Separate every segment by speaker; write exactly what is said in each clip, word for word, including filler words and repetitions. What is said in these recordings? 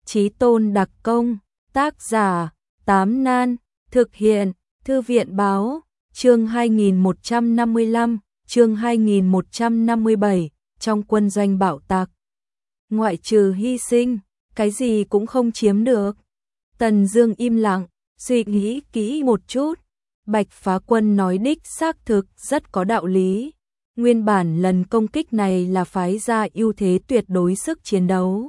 Speaker 1: Chí Tôn đặc công, tác giả, Tám Nan, thực hiện, Thư viện báo, chương hai nghìn một trăm năm mươi lăm, chương hai nghìn một trăm năm mươi bảy, trong quân doanh bạo tạc. Ngoại trừ hy sinh, cái gì cũng không chiếm được. Tần Dương im lặng, suy nghĩ kỹ một chút. Bạch Phá Quân nói đích xác thực rất có đạo lý. Nguyên bản lần công kích này là phái ra ưu thế tuyệt đối sức chiến đấu.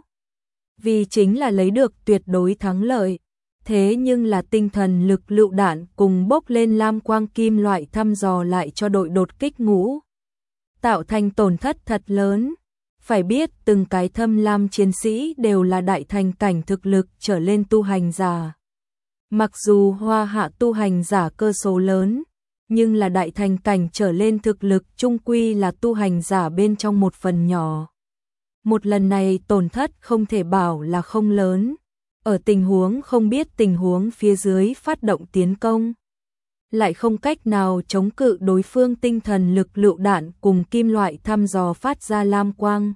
Speaker 1: Vì chính là lấy được tuyệt đối thắng lợi. Thế nhưng là tinh thần lực lựu đạn cùng bốc lên lam quang kim loại thăm dò lại cho đội đột kích ngũ. Tạo thành tổn thất thật lớn. Phải biết từng cái thâm lam chiến sĩ đều là đại thành cảnh thực lực trở lên tu hành giả. Mặc dù Hoa Hạ tu hành giả cơ số lớn, nhưng là đại thành cảnh trở lên thực lực chung quy là tu hành giả bên trong một phần nhỏ. Một lần này tổn thất không thể bảo là không lớn. Ở tình huống không biết tình huống phía dưới phát động tiến công, lại không cách nào chống cự đối phương tinh thần lực lựu đạn cùng kim loại thăm dò phát ra lam quang.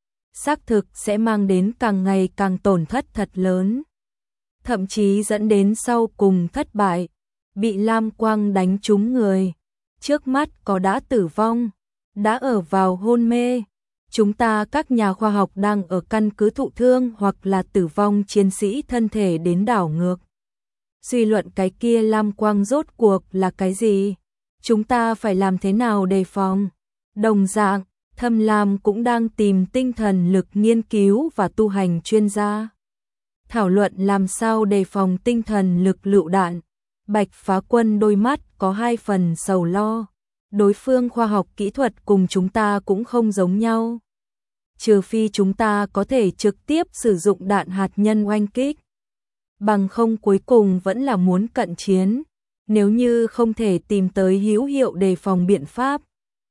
Speaker 1: Xác thực sẽ mang đến càng ngày càng tổn thất thật lớn. Thậm chí dẫn đến sau cùng thất bại, bị lam quang đánh trúng người. Trước mắt có đã tử vong, đã ở vào hôn mê. Chúng ta các nhà khoa học đang ở căn cứ thụ thương hoặc là tử vong chiến sĩ thân thể đến đảo ngược. Suy luận cái kia lam quang rốt cuộc là cái gì? Chúng ta phải làm thế nào đề phòng? Đồng dạng, Thâm Lam cũng đang tìm tinh thần lực nghiên cứu và tu hành chuyên gia. Thảo luận làm sao đề phòng tinh thần lực lựu đạn. Bạch Phá Quân đôi mắt có hai phần sầu lo. Đối phương khoa học kỹ thuật cùng chúng ta cũng không giống nhau. Trừ phi chúng ta có thể trực tiếp sử dụng đạn hạt nhân oanh kích. Bằng không cuối cùng vẫn là muốn cận chiến. Nếu như không thể tìm tới hữu hiệu đề phòng biện pháp,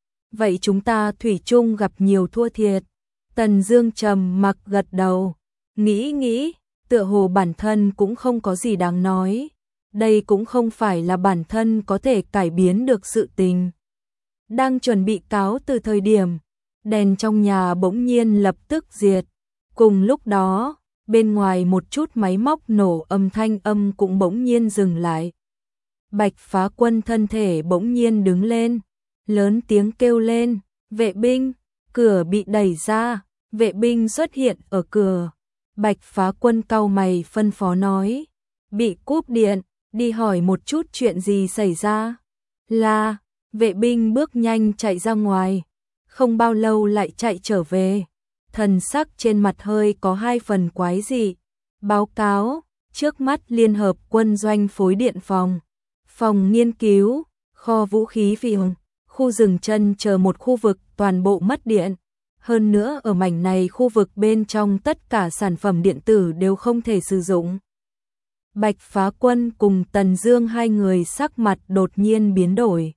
Speaker 1: vậy chúng ta thủy chung gặp nhiều thua thiệt. Tần Dương trầm mặc gật đầu, nghĩ nghĩ, tựa hồ bản thân cũng không có gì đáng nói. Đây cũng không phải là bản thân có thể cải biến được sự tình. Đang chuẩn bị cáo từ thời điểm, đèn trong nhà bỗng nhiên lập tức diệt. Cùng lúc đó, bên ngoài một chút máy móc nổ âm thanh âm cũng bỗng nhiên dừng lại. Bạch Phá Quân thân thể bỗng nhiên đứng lên, lớn tiếng kêu lên, vệ binh, cửa bị đẩy ra, vệ binh xuất hiện ở cửa. Bạch Phá Quân cau mày phân phó nói, bị cúp điện, đi hỏi một chút chuyện gì xảy ra. Là, vệ binh bước nhanh chạy ra ngoài, không bao lâu lại chạy trở về. Thần sắc trên mặt hơi có hai phần quái dị. Báo cáo, trước mắt Liên Hợp Quân doanh phối điện phòng, phòng nghiên cứu, kho vũ khí phi hùng, khu rừng chân chờ một khu vực toàn bộ mất điện. Hơn nữa ở mảnh này khu vực bên trong tất cả sản phẩm điện tử đều không thể sử dụng. Bạch Phá Quân cùng Tần Dương hai người sắc mặt đột nhiên biến đổi.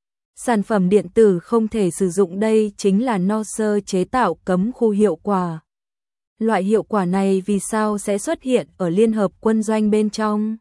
Speaker 1: Sản phẩm điện tử không thể sử dụng đây chính là no sơ chế tạo cấm khu hiệu quả. Loại hiệu quả này vì sao sẽ xuất hiện ở Liên Hợp Quân doanh bên trong?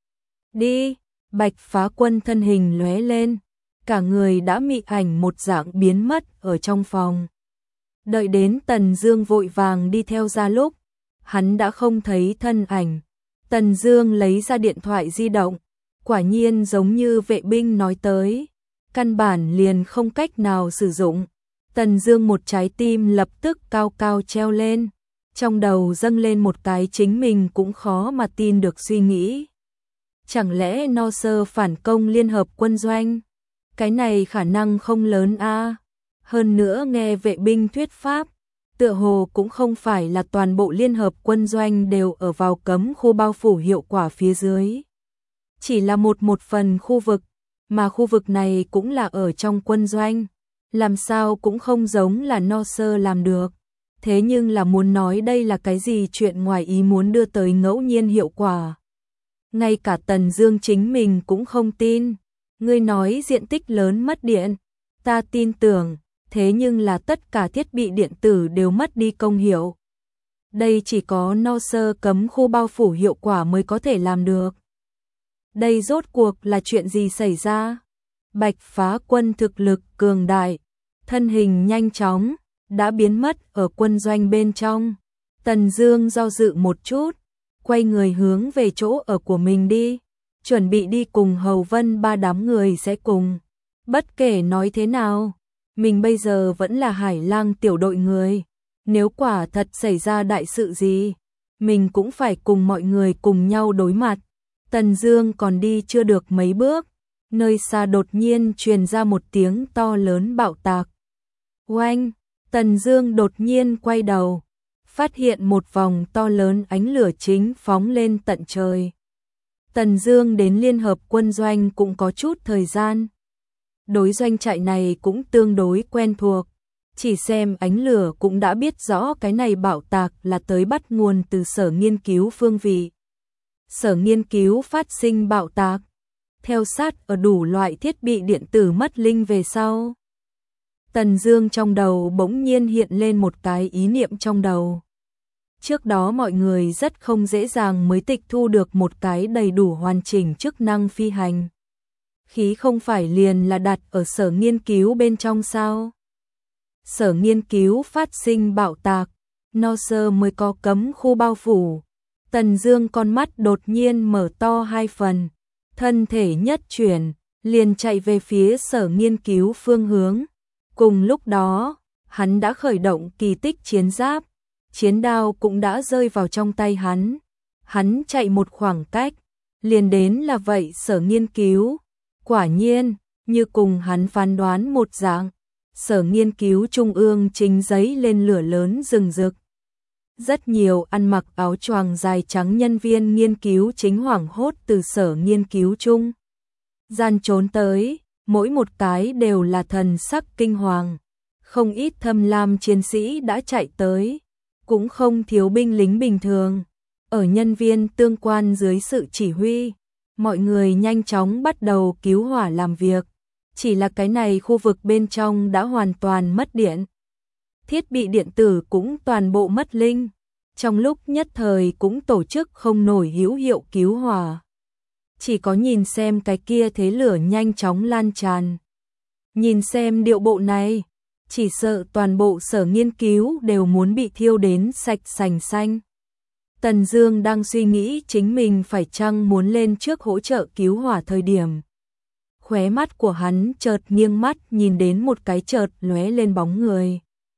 Speaker 1: Đi, Bạch Phá Quân thân hình lóe lên, cả người đã mị ảnh một dạng biến mất ở trong phòng. Đợi đến Tần Dương vội vàng đi theo ra lúc, hắn đã không thấy thân ảnh. Tần Dương lấy ra điện thoại di động, quả nhiên giống như vệ binh nói tới, căn bản liền không cách nào sử dụng. Tần Dương một trái tim lập tức cao cao treo lên, trong đầu dâng lên một cái chính mình cũng khó mà tin được suy nghĩ. Chẳng lẽ no sơ phản công Liên Hợp Quân doanh? Cái này khả năng không lớn a. À? Hơn nữa nghe vệ binh thuyết pháp, tựa hồ cũng không phải là toàn bộ Liên Hợp Quân doanh đều ở vào cấm khu bao phủ hiệu quả phía dưới. Chỉ là một một phần khu vực, mà khu vực này cũng là ở trong quân doanh, làm sao cũng không giống là no sơ làm được. Thế nhưng là muốn nói đây là cái gì chuyện ngoài ý muốn đưa tới ngẫu nhiên hiệu quả. Ngay cả Tần Dương chính mình cũng không tin. Ngươi nói diện tích lớn mất điện, ta tin tưởng, thế nhưng là tất cả thiết bị điện tử đều mất đi công hiệu. Đây chỉ có no sơ cấm khu bao phủ hiệu quả mới có thể làm được. Đây rốt cuộc là chuyện gì xảy ra? Bạch Phá Quân thực lực cường đại, thân hình nhanh chóng, đã biến mất ở quân doanh bên trong. Tần Dương do dự một chút, quay người hướng về chỗ ở của mình đi, chuẩn bị đi cùng Hầu Vân ba đám người sẽ cùng. Bất kể nói thế nào, mình bây giờ vẫn là Hải Lang tiểu đội người, nếu quả thật xảy ra đại sự gì, mình cũng phải cùng mọi người cùng nhau đối mặt. Tần Dương còn đi chưa được mấy bước, nơi xa đột nhiên truyền ra một tiếng to lớn bạo tạc. Oanh, Tần Dương đột nhiên quay đầu, phát hiện một vòng to lớn ánh lửa chính phóng lên tận trời. Tần Dương đến Liên Hợp Quân doanh cũng có chút thời gian. Đối doanh trại này cũng tương đối quen thuộc, chỉ xem ánh lửa cũng đã biết rõ cái này bạo tạc là tới bắt nguồn từ sở nghiên cứu phương vị. Sở nghiên cứu phát sinh bạo tạc, theo sát ở đủ loại thiết bị điện tử mất linh về sau. Tần Dương trong đầu bỗng nhiên hiện lên một cái ý niệm trong đầu. Trước đó mọi người rất không dễ dàng mới tịch thu được một cái đầy đủ hoàn chỉnh chức năng phi hành. Khí không phải liền là đặt ở sở nghiên cứu bên trong sao? Sở nghiên cứu phát sinh bạo tạc, no sơ mới có cấm khu bao phủ. Tần Dương con mắt đột nhiên mở to hai phần, thân thể nhất chuyển, liền chạy về phía sở nghiên cứu phương hướng. Cùng lúc đó, hắn đã khởi động kỳ tích chiến giáp, chiến đao cũng đã rơi vào trong tay hắn. Hắn chạy một khoảng cách, liền đến là vậy sở nghiên cứu. Quả nhiên, như cùng hắn phán đoán một dạng, sở nghiên cứu trung ương chính giấy lên lửa lớn rừng rực. Rất nhiều ăn mặc áo choàng dài trắng nhân viên nghiên cứu chính hoảng hốt từ sở nghiên cứu chung gian trốn tới, mỗi một cái đều là thần sắc kinh hoàng. Không ít thâm lam chiến sĩ đã chạy tới, cũng không thiếu binh lính bình thường. Ở nhân viên tương quan dưới sự chỉ huy, mọi người nhanh chóng bắt đầu cứu hỏa làm việc. Chỉ là cái này khu vực bên trong đã hoàn toàn mất điện. Thiết bị điện tử cũng toàn bộ mất linh. Trong lúc nhất thời cũng tổ chức không nổi hữu hiệu cứu hỏa. Chỉ có nhìn xem cái kia thế lửa nhanh chóng lan tràn. Nhìn xem điệu bộ này, chỉ sợ toàn bộ sở nghiên cứu đều muốn bị thiêu đến sạch sành xanh. Tần Dương đang suy nghĩ chính mình phải chăng muốn lên trước hỗ trợ cứu hỏa thời điểm. Khóe mắt của hắn chợt nghiêng mắt nhìn đến một cái chợt lóe lên bóng người.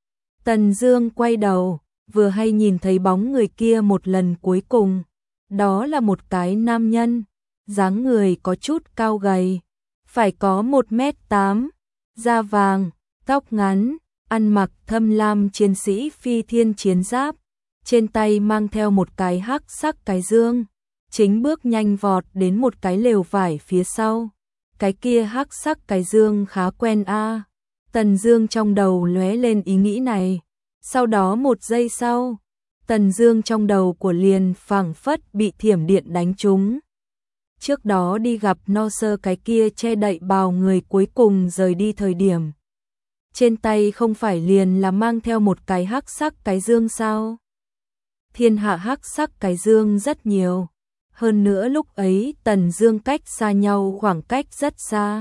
Speaker 1: Tần Dương quay đầu, vừa hay nhìn thấy bóng người kia một lần cuối cùng. Đó là một cái nam nhân, dáng người có chút cao gầy, phải có một mét tám, da vàng, tóc ngắn, ăn mặc thâm lam chiến sĩ phi thiên chiến giáp, trên tay mang theo một cái hắc sắc cái dương, chính bước nhanh vọt đến một cái lều vải phía sau. Cái kia hắc sắc cái dương khá quen a. À. Tần Dương trong đầu lóe lên ý nghĩ này. Sau đó một giây sau, Tần Dương trong đầu của liền phảng phất bị thiểm điện đánh trúng. Trước đó đi gặp no sơ cái kia che đậy bào người cuối cùng rời đi thời điểm. Trên tay không phải liền là mang theo một cái hắc sắc cái dương sao? Thiên hạ hắc sắc cái dương rất nhiều. Hơn nữa lúc ấy Tần Dương cách xa nhau khoảng cách rất xa.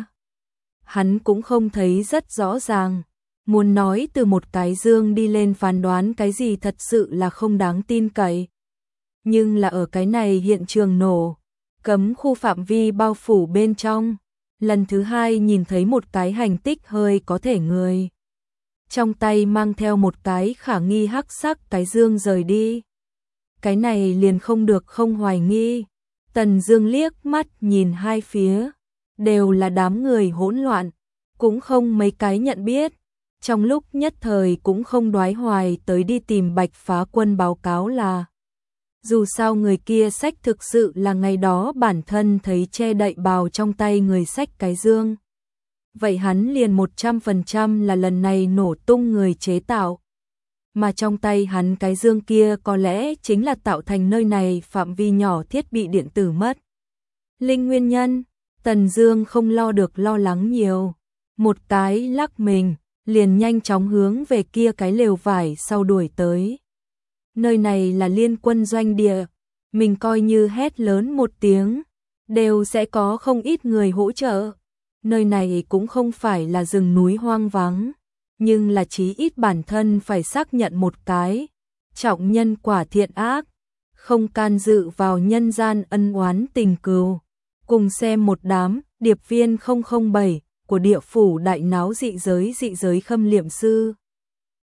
Speaker 1: Hắn cũng không thấy rất rõ ràng. Muốn nói từ một cái dương đi lên phán đoán cái gì thật sự là không đáng tin cậy. Nhưng là ở cái này hiện trường nổ, cấm khu phạm vi bao phủ bên trong. Lần thứ hai nhìn thấy một cái hành tích hơi có thể người. Trong tay mang theo một cái khả nghi hắc sắc cái dương rời đi. Cái này liền không được không hoài nghi. Tần Dương liếc mắt nhìn hai phía, đều là đám người hỗn loạn, cũng không mấy cái nhận biết. Trong lúc nhất thời cũng không đoái hoài tới đi tìm Bạch Phá Quân báo cáo là. Dù sao người kia xách thực sự là ngày đó bản thân thấy che đậy bào trong tay người xách cái dương. Vậy hắn liền một trăm phần trăm là lần này nổ tung người chế tạo. Mà trong tay hắn cái dương kia có lẽ chính là tạo thành nơi này phạm vi nhỏ thiết bị điện tử mất. Linh nguyên nhân, Tần Dương không lo được lo lắng nhiều. Một cái lắc mình, liền nhanh chóng hướng về kia cái lều vải sau đuổi tới. Nơi này là liên quân doanh địa, mình coi như hét lớn một tiếng, đều sẽ có không ít người hỗ trợ. Nơi này cũng không phải là rừng núi hoang vắng, nhưng là chí ít bản thân phải xác nhận một cái, trọng nhân quả thiện ác, không can dự vào nhân gian ân oán tình cừu. Cùng xem một đám điệp viên không không bảy của địa phủ đại náo dị giới dị giới khâm liệm sư.